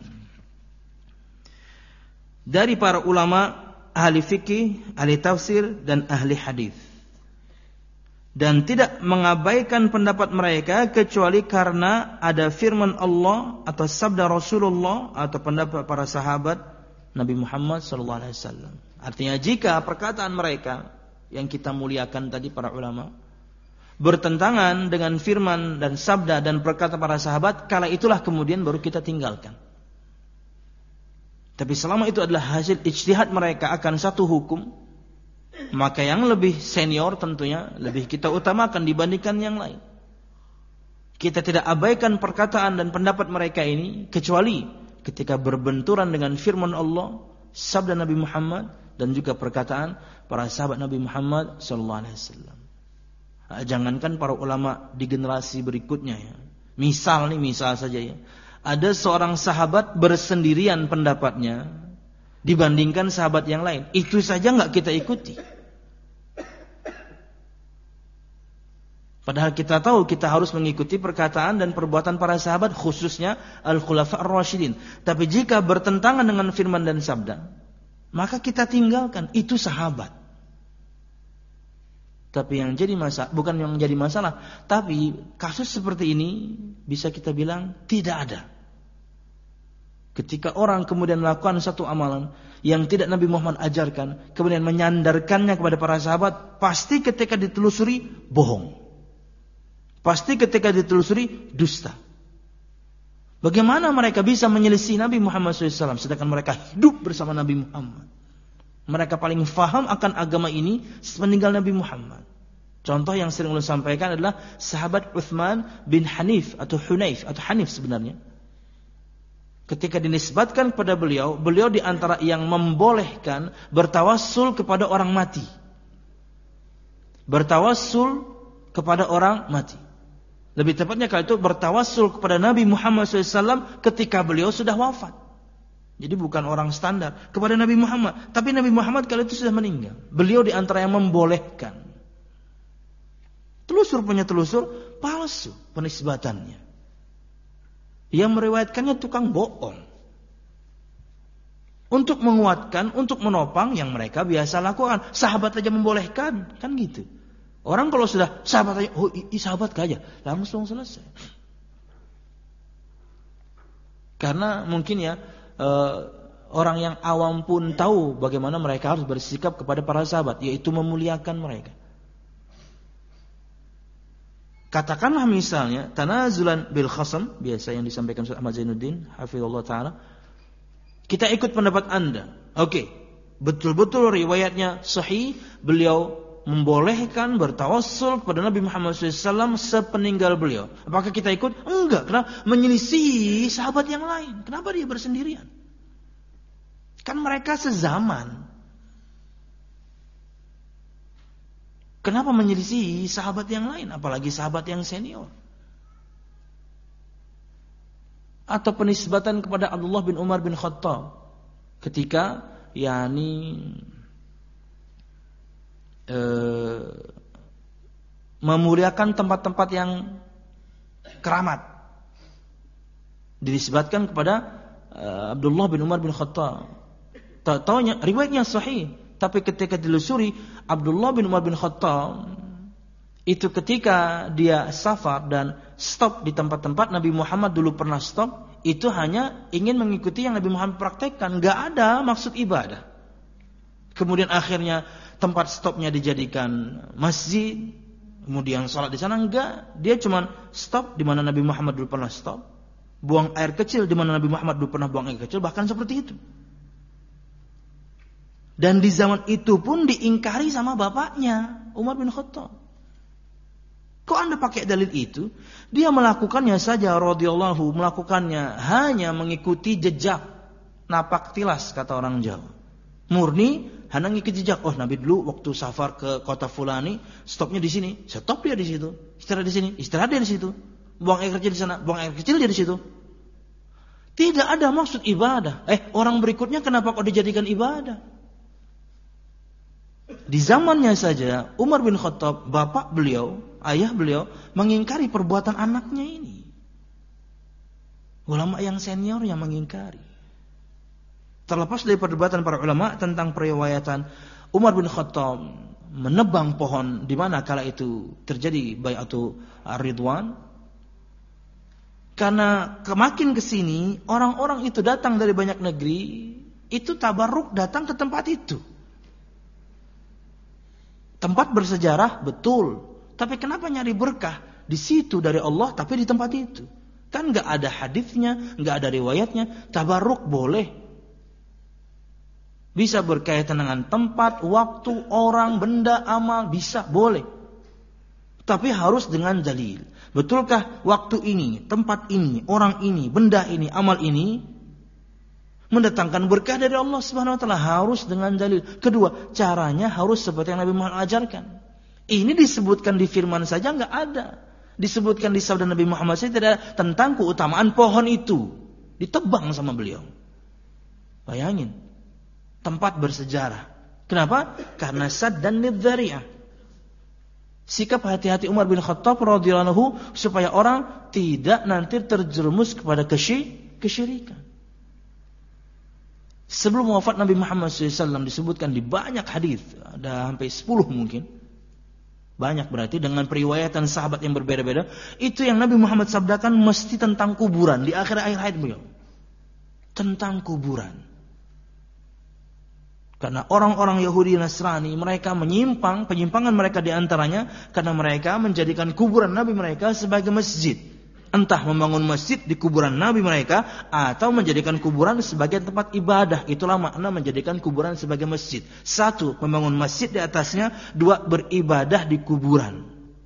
Dari para ulama ahli fikih, ahli tafsir, dan ahli hadis, dan tidak mengabaikan pendapat mereka kecuali karena ada firman Allah atau sabda Rasulullah atau pendapat para sahabat Nabi Muhammad sallallahu alaihi wasallam. Artinya jika perkataan mereka yang kita muliakan tadi para ulama bertentangan dengan firman dan sabda dan perkataan para sahabat, kala itulah kemudian baru kita tinggalkan. Tapi selama itu adalah hasil ijtihad mereka akan satu hukum, maka yang lebih senior tentunya lebih kita utamakan dibandingkan yang lain. Kita tidak abaikan perkataan dan pendapat mereka ini kecuali ketika berbenturan dengan firman Allah, sabda Nabi Muhammad, dan juga perkataan para sahabat Nabi Muhammad sallallahu alaihi wasallam. Jangankan para ulama di generasi berikutnya ya. Misal nih, misal saja ya. Ada seorang sahabat bersendirian pendapatnya dibandingkan sahabat yang lain. Itu saja enggak kita ikuti. Padahal kita tahu kita harus mengikuti perkataan dan perbuatan para sahabat, khususnya al-khulafa ar-rasyidin. Tapi jika bertentangan dengan firman dan sabda, maka kita tinggalkan. Itu sahabat. Tapi yang jadi masalah, bukan yang jadi masalah, tapi kasus seperti ini bisa kita bilang tidak ada. Ketika orang kemudian melakukan satu amalan yang tidak Nabi Muhammad ajarkan, kemudian menyandarkannya kepada para sahabat, pasti ketika ditelusuri bohong. Pasti ketika ditelusuri dusta. Bagaimana mereka bisa menyelisih Nabi Muhammad shallallahu alaihi wasallam sedangkan mereka hidup bersama Nabi Muhammad? Mereka paling faham akan agama ini sepeninggal Nabi Muhammad. Contoh yang sering ulun sampaikan adalah sahabat Uthman bin Hanif atau Hunayf atau Hanif sebenarnya. Ketika dinisbatkan kepada beliau, beliau di antara yang membolehkan bertawassul kepada orang mati. Bertawassul kepada orang mati. Lebih tepatnya kalau itu bertawassul kepada Nabi Muhammad shallallahu alaihi wasallam ketika beliau sudah wafat. Jadi bukan orang standar kepada Nabi Muhammad, tapi Nabi Muhammad kalau itu sudah meninggal. Beliau di antara yang membolehkan. Telusur punya telusur palsu penisbatannya. Yang meriwayatkannya tukang bohong. Untuk menguatkan, untuk menopang yang mereka biasa lakukan. Sahabat aja membolehkan, kan gitu. Orang kalau sudah sahabat aja, oh i, i sahabat aja, langsung selesai. Karena mungkin ya Uh, orang yang awam pun tahu bagaimana mereka harus bersikap kepada para sahabat, yaitu memuliakan mereka. Katakanlah misalnya tanazulan bil khasam, biasa yang disampaikan Ustaz Ahmad Zainuddin hafizallahu taala, kita ikut pendapat Anda. Oke, okay. Betul-betul riwayatnya sahih, beliau membolehkan bertawassul kepada Nabi Muhammad shallallahu alaihi wasallam sepeninggal beliau. Apakah kita ikut? Enggak, karena menyelisih sahabat yang lain. Kenapa dia bersendirian? Kan mereka sezaman. Kenapa menyelisih sahabat yang lain, apalagi sahabat yang senior? Atau penisbatan kepada Abdullah bin Umar bin Khattab ketika yakni Uh, memuliakan tempat-tempat yang keramat, dinisbatkan kepada uh, Abdullah bin Umar bin Khattab. Tahu-tahunya riwayatnya sahih, tapi ketika dilusuri Abdullah bin Umar bin Khattab itu ketika dia safar dan stop di tempat-tempat Nabi Muhammad dulu pernah stop, itu hanya ingin mengikuti yang Nabi Muhammad praktekkan, enggak ada maksud ibadah. Kemudian akhirnya tempat stopnya dijadikan masjid, kemudian sholat di sana enggak, dia cuma stop di mana Nabi Muhammad dulu pernah stop. buang air kecil di mana Nabi Muhammad dulu pernah buang air kecil, bahkan seperti itu. Dan di zaman itu pun diingkari sama bapaknya, Umar bin Khattab. Kok Anda pakai dalil itu? Dia melakukannya saja radhiyallahu, melakukannya hanya mengikuti jejak napak tilas kata orang Jawa. Murni hanya ngikuti jejak. Oh, Nabi dulu waktu safar ke kota fulani, stopnya di sini. Stop dia di situ. Istirahat di sini, istirahat dia di situ. Buang air kecil di sana, buang air kecil dia di situ. Tidak ada maksud ibadah. Eh, orang berikutnya kenapa kok dijadikan ibadah? Di zamannya saja Umar bin Khattab, bapak beliau, ayah beliau, mengingkari perbuatan anaknya ini. Ulama yang senior yang mengingkari. Terlepas dari perdebatan para ulama tentang periwayatan Umar bin Khattab menebang pohon di mana kala itu terjadi bai'atu Ridwan. Karena kemakin kesini orang-orang itu datang dari banyak negeri, itu tabarruk datang ke tempat itu. Tempat bersejarah betul, tapi kenapa nyari berkah di situ dari Allah tapi di tempat itu? Kan nggak ada hadisnya, nggak ada riwayatnya. Tabarruk boleh, bisa berkaitan dengan tempat, waktu, orang, benda, amal, bisa boleh. Tapi harus dengan dalil. Betulkah waktu ini, tempat ini, orang ini, benda ini, amal ini mendatangkan berkah dari Allah Subhanahu wa taala? Harus dengan dalil. Kedua, caranya harus seperti yang Nabi Muhammad ajarkan. Ini disebutkan di firman saja enggak ada. Disebutkan di sabda Nabi Muhammad saja tidak ada tentang keutamaan pohon itu. Ditebang sama beliau. Bayangin. Tempat bersejarah. Kenapa? Karena sad dan nidzari'ah. Sikap hati-hati Umar bin Khattab radhiyallahu anhu supaya orang tidak nanti terjerumus kepada kesyirikan. Sebelum wafat Nabi Muhammad shallallahu alaihi wasallam disebutkan di banyak hadis, ada sampai sepuluh mungkin. Banyak berarti dengan periwayatan sahabat yang berbeda-beda. Itu yang Nabi Muhammad sabdakan mesti tentang kuburan di akhir-akhir hayat beliau. Tentang kuburan. Karena orang-orang Yahudi Nasrani mereka menyimpang, penyimpangan mereka di antaranya karena mereka menjadikan kuburan Nabi mereka sebagai masjid. Entah membangun masjid di kuburan Nabi mereka atau menjadikan kuburan sebagai tempat ibadah. Itulah makna menjadikan kuburan sebagai masjid. Satu, membangun masjid di atasnya. Dua, beribadah di kuburan.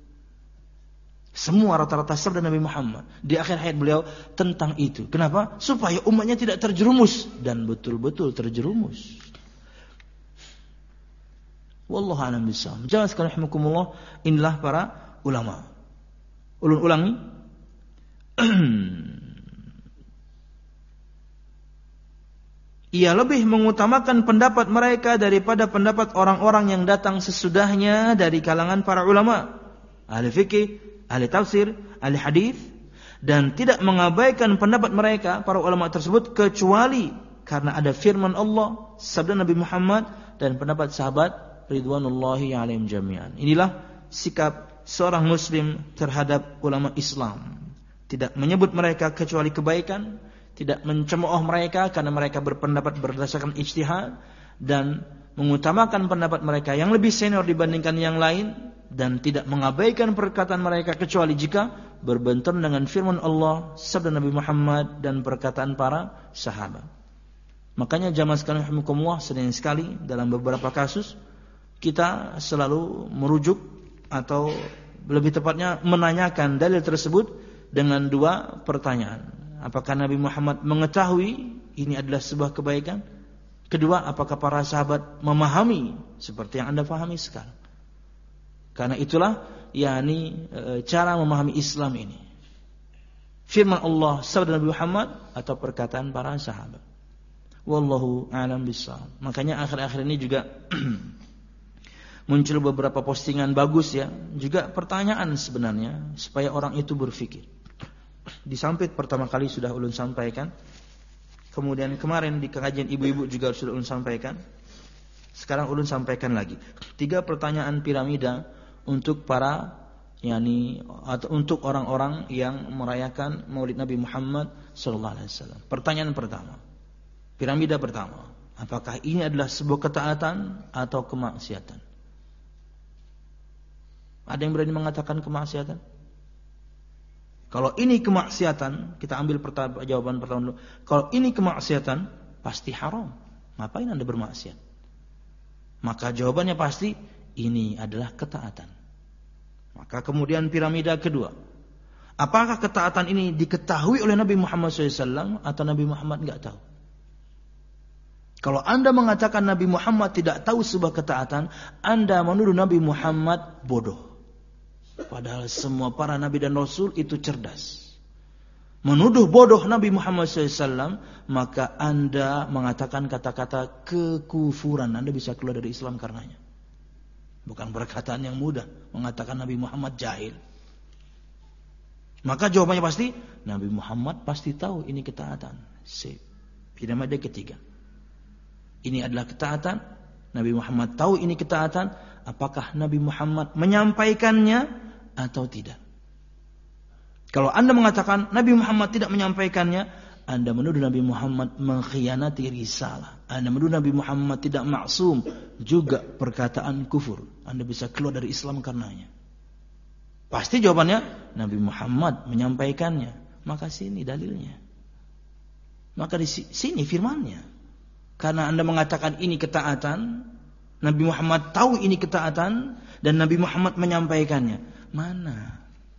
Semua rata-rata sabda Nabi Muhammad di akhir hayat beliau tentang itu. Kenapa? Supaya umatnya tidak terjerumus. Dan betul-betul terjerumus. Wallahu a'lam bishawab. Jangan sekali rahimakumullah, inilah para ulama. Ulun ulangi. Ia lebih mengutamakan pendapat mereka daripada pendapat orang-orang yang datang sesudahnya dari kalangan para ulama, ahli fikih, ahli tafsir, ahli hadis, dan tidak mengabaikan pendapat mereka para ulama tersebut kecuali karena ada firman Allah, sabda Nabi Muhammad, dan pendapat sahabat ridwanullahi alaihim jami'an. Inilah sikap seorang muslim terhadap ulama Islam. Tidak menyebut mereka kecuali kebaikan, tidak mencemooh mereka karena mereka berpendapat berdasarkan ijtihad, dan mengutamakan pendapat mereka yang lebih senior dibandingkan yang lain, dan tidak mengabaikan perkataan mereka kecuali jika berbenturan dengan firman Allah, sabda Nabi Muhammad, dan perkataan para sahabat. Makanya jamaah sekalian rahimakumullah, sering sekali dalam beberapa kasus kita selalu merujuk atau lebih tepatnya menanyakan dalil tersebut dengan dua pertanyaan. Apakah Nabi Muhammad mengetahui ini adalah sebuah kebaikan? Kedua, apakah para sahabat memahami seperti yang Anda pahami sekarang? Karena itulah yakni e, cara memahami Islam ini. Firman Allah, sabda Nabi Muhammad, atau perkataan para sahabat. Wallahu a'lam bishawab. Makanya akhir-akhir ini juga muncul beberapa postingan bagus ya, juga pertanyaan sebenarnya supaya orang itu berpikir. Di Sampit pertama kali sudah ulun sampaikan. Kemudian kemarin di kajian ibu-ibu juga sudah ulun sampaikan. Sekarang ulun sampaikan lagi. Tiga pertanyaan piramida untuk para yakni atau untuk orang-orang yang merayakan Maulid Nabi Muhammad sallallahu alaihi wasallam. Pertanyaan pertama. Piramida pertama, apakah ini adalah sebuah ketaatan atau kemaksiatan? Ada yang berani mengatakan kemaksiatan? Kalau ini kemaksiatan, kita ambil pertama, jawaban pertama dulu. Kalau ini kemaksiatan, pasti haram. Ngapain Anda bermaksiat? Maka jawabannya pasti ini adalah ketaatan. Maka kemudian piramida kedua. Apakah ketaatan ini diketahui oleh Nabi Muhammad shallallahu alaihi wasallam atau Nabi Muhammad enggak tahu? Kalau Anda mengatakan Nabi Muhammad tidak tahu sebuah ketaatan, Anda menuduh Nabi Muhammad bodoh. Padahal semua para Nabi dan Rasul itu cerdas. Menuduh bodoh Nabi Muhammad shallallahu alaihi wasallam, maka Anda mengatakan kata-kata kekufuran. Anda bisa keluar dari Islam karenanya. Bukan perkataan yang mudah mengatakan Nabi Muhammad jahil. Maka jawabannya pasti Nabi Muhammad pasti tahu ini ketaatan. Sip. Piramida ketiga. Ini adalah ketaatan. Nabi Muhammad tahu ini ketaatan. Apakah Nabi Muhammad menyampaikannya atau tidak? Kalau Anda mengatakan Nabi Muhammad tidak menyampaikannya, Anda menuduh Nabi Muhammad mengkhianati risalah. Anda menuduh Nabi Muhammad tidak maksum, juga perkataan kufur. Anda bisa keluar dari Islam karenanya. Pasti jawabannya Nabi Muhammad menyampaikannya. Maka sini dalilnya. Maka di sini firmannya. Karena Anda mengatakan ini ketaatan, Nabi Muhammad tahu ini ketaatan, dan Nabi Muhammad menyampaikannya. Mana?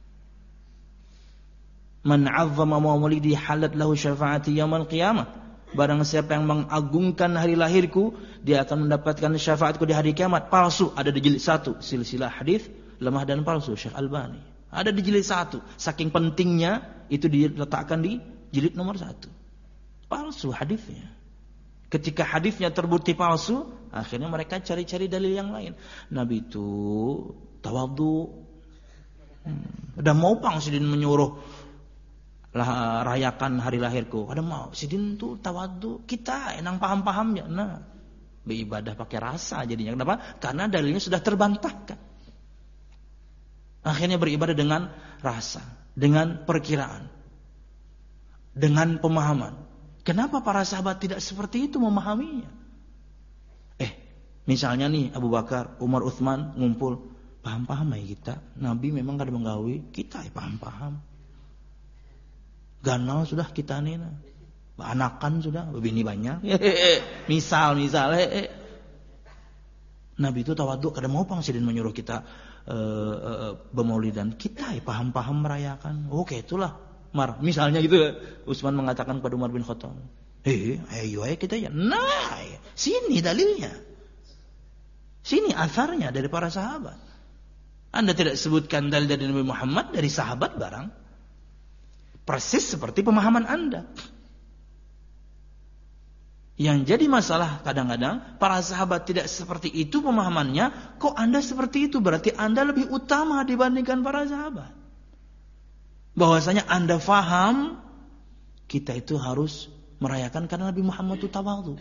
Man 'azzama mawlidi halat lahu syafaati yaumil qiyamah. Barang siapa yang mengagungkan hari lahirku, dia akan mendapatkan syafaatku di hari kiamat. Palsu, ada di jilid satu silsilah hadis lemah dan palsu Syekh Albani. Ada di jilid satu. Saking pentingnya itu diletakkan di jilid nomor satu. Palsu hadisnya. Ketika hadisnya terbukti palsu, akhirnya mereka cari-cari dalil yang lain. Nabi itu tawadhu. Hmm. Udah mau pang Sidin menyuruh lah rayakan hari lahirku. Ada mau Sidin tuh tawadhu. Kita enang paham-pahamnya. Nah, beribadah pakai rasa jadinya. Kenapa? Karena dalilnya sudah terbantahkan. Akhirnya beribadah dengan rasa, dengan perkiraan, dengan pemahaman. Kenapa para sahabat tidak seperti itu memahaminya? Eh, misalnya nih Abu Bakar, Umar, Utsman ngumpul, paham-paham ya kita. Nabi memang kada menggawi, kita ya paham-paham. Ganal sudah kita nih, anakan sudah, bini banyak. misal, misal, eh, eh. Nabi itu tawadhu, kada mau pang Sidin menyuruh kita Uh, uh, bermaulidan. Kita ya paham-paham merayakan. Oke, itulah Mar. Misalnya gitu Utsman mengatakan kepada Umar bin Khattab, "Eh, ayo ayo kita ya." Nah, sini dalilnya. Sini asarnya dari para sahabat. Anda tidak sebutkan dalil dari Nabi Muhammad, dari sahabat barang. Persis seperti pemahaman Anda. Yang jadi masalah kadang-kadang para sahabat tidak seperti itu pemahamannya, kok Anda seperti itu? Berarti Anda lebih utama dibandingkan para sahabat. Bahwasanya Anda faham kita itu harus merayakan karena Nabi Muhammad itu tawadhu.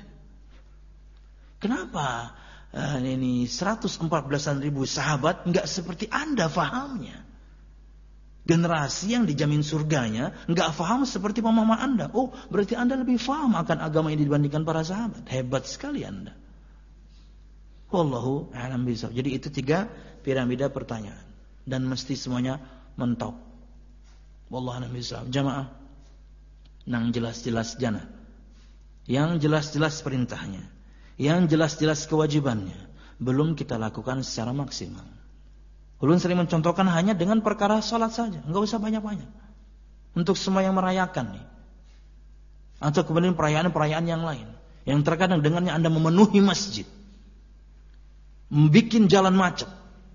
Kenapa uh, ini seratus empat belasan ribu sahabat enggak seperti Anda fahamnya? Generasi yang dijamin surganya enggak faham seperti pemahaman Anda. Oh, berarti Anda lebih faham akan agama ini dibandingkan para sahabat. Hebat sekali Anda. Wallahu a'lam bishawab. Jadi itu tiga piramida pertanyaan dan mesti semuanya mentok. Wallahu a'lam bishawab. Jamaah nang jelas-jelas jana. Yang jelas-jelas perintahnya, yang jelas-jelas kewajibannya belum kita lakukan secara maksimal. Ulun sering mencontohkan hanya dengan perkara salat saja, enggak usah banyak-banyak. Untuk semua yang merayakan nih. Atau kemudian perayaan-perayaan yang lain, yang terkadang dengannya Anda memenuhi masjid, membikin jalan macet.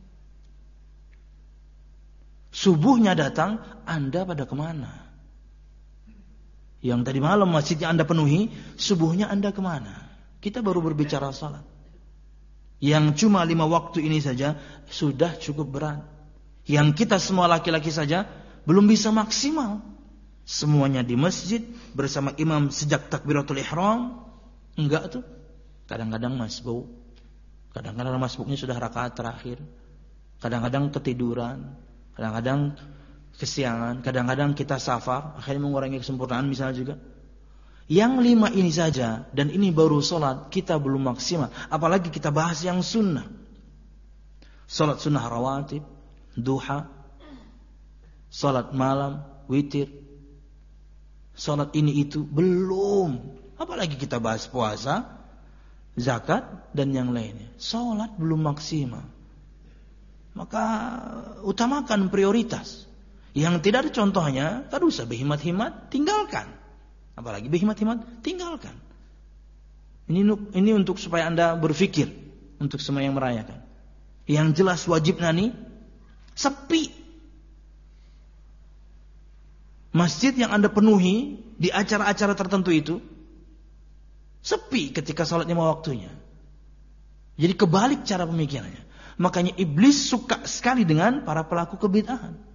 Subuhnya datang, Anda pada kemana? Yang tadi malam masjidnya Anda penuhi, subuhnya Anda kemana? Kita baru berbicara salat. Yang cuma lima waktu ini saja sudah cukup berat. Yang kita semua laki-laki saja belum bisa maksimal. Semuanya di masjid bersama imam sejak takbiratul ihram. Enggak tuh. Kadang-kadang masbuk. Kadang-kadang masbuknya sudah rakaat terakhir. Kadang-kadang ketiduran. Kadang-kadang kesiangan. Kadang-kadang kita safar. Akhirnya mengurangi kesempurnaan misalnya juga. Yang lima ini saja, dan ini baru solat, kita belum maksimal. Apalagi kita bahas yang sunnah. Solat sunnah rawatib, duha, solat malam, witir, salat ini itu belum. Apalagi kita bahas puasa, zakat dan yang lainnya. Salat belum maksimal. Maka utamakan prioritas. Yang tidak ada contohnya, tak usah berhimat-himat, tinggalkan. Apalagi berhimat-himat, tinggalkan. Ini ini untuk supaya Anda berfikir untuk semua yang merayakan. Yang jelas wajibnya nih sepi. Masjid yang Anda penuhi di acara-acara tertentu itu sepi ketika salat lima waktunya. Jadi kebalik cara pemikirannya. Makanya iblis suka sekali dengan para pelaku kebid'ahan.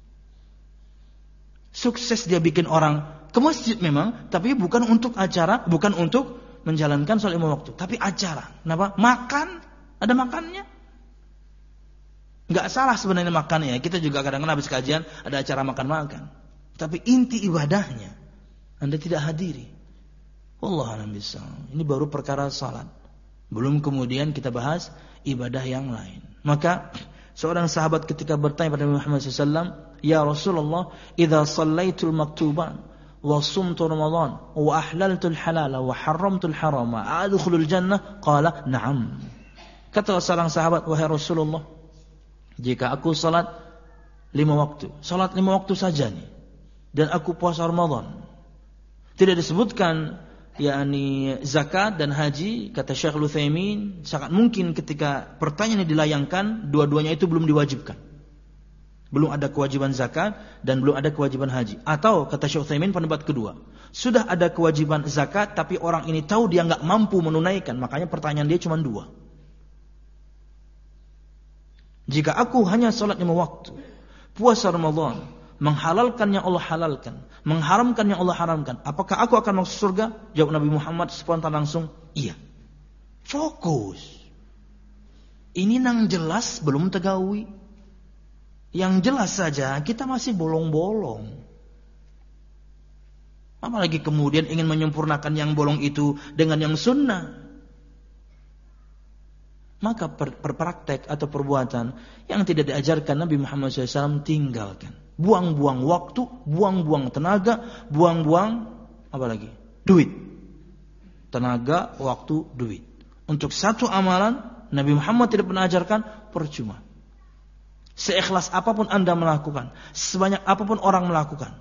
Sukses dia bikin orang ke masjid memang, tapi bukan untuk acara, bukan untuk menjalankan sholat lima waktu, tapi acara. Kenapa? Makan, ada makannya. Enggak salah sebenarnya makannya. Kita juga kadang-kadang habis kajian ada acara makan-makan. Tapi inti ibadahnya Anda tidak hadiri. Wallahu a'lam bishawab. Ini baru perkara salat. Belum kemudian kita bahas ibadah yang lain. Maka seorang sahabat ketika bertanya pada Muhammad shallallahu alaihi wasallam, "Ya Rasulullah, idza shallaitul maktuban wa sumtu Ramadan wa ahlaltul halala wa haramtul harama, adkhulul jannah?" Qala, "Na'am." Kata seorang sahabat, "Wahai Rasulullah, jika aku salat lima waktu, salat lima waktu saja nih, dan aku puasa Ramadan, tidak disebutkan yakni zakat dan haji," kata Syekh Al-Utsaimin, sangat mungkin ketika pertanyaan ini dilayangkan, dua-duanya itu belum diwajibkan. Belum ada kewajiban zakat dan belum ada kewajiban haji. Atau kata Syekh Al-Utsaimin pendapat kedua, sudah ada kewajiban zakat tapi orang ini tahu dia enggak mampu menunaikan, makanya pertanyaan dia cuma dua. Jika aku hanya salat lima waktu, puasa Ramadan, menghalalkan yang Allah halalkan, mengharamkan yang Allah haramkan, apakah aku akan masuk surga? Jawab Nabi Muhammad spontan langsung, iya. Fokus. Ini nang jelas belum tegawi. Yang jelas saja kita masih bolong-bolong. Apalagi kemudian ingin menyempurnakan yang bolong itu dengan yang sunnah. Maka per, perpraktek atau perbuatan yang tidak diajarkan Nabi Muhammad shallallahu alaihi wasallam tinggalkan. Buang-buang waktu, buang-buang tenaga, buang-buang apa lagi? Duit. Tenaga, waktu, duit. Untuk satu amalan Nabi Muhammad tidak pernah ajarkan, percuma. Seikhlas apapun Anda melakukan, sebanyak apapun orang melakukan,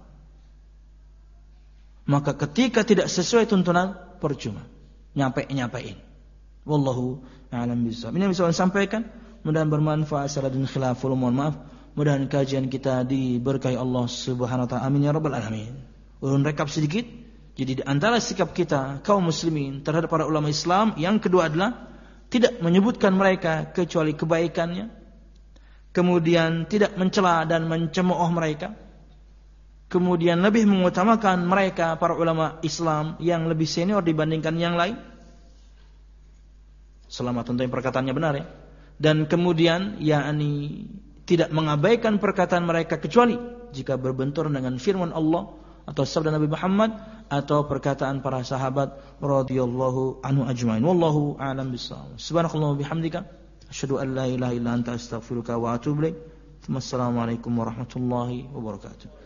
maka ketika tidak sesuai tuntunan, percuma. Nyampe-nyampein. Wallahu a'lam bishawab. Ini yang bisa saya sampaikan, mudah-mudahan bermanfaat. Salah dan khilaful, mohon maaf. Mudah-mudahan kajian kita diberkahi Allah Subhanahu wa taala. Amin ya rabbal alamin. Ulun rekap sedikit. Jadi di antara sikap kita kaum muslimin terhadap para ulama Islam, yang kedua adalah tidak menyebutkan mereka kecuali kebaikannya. Kemudian tidak mencela dan mencemooh mereka. Kemudian lebih mengutamakan mereka para ulama Islam yang lebih senior dibandingkan yang lain. Selama tentunya perkataannya benar ya. Dan kemudian yakni tidak mengabaikan perkataan mereka kecuali jika berbentur dengan firman Allah atau sabda Nabi Muhammad atau perkataan para sahabat radhiyallahu anhu ajmain. Wallahu a'lam bishawab. Subhanakallahumma bihamdika asyhadu an la ilaha illa anta astaghfiruka wa atubu ilaik. Wassalamualaikum warahmatullahi wabarakatuh.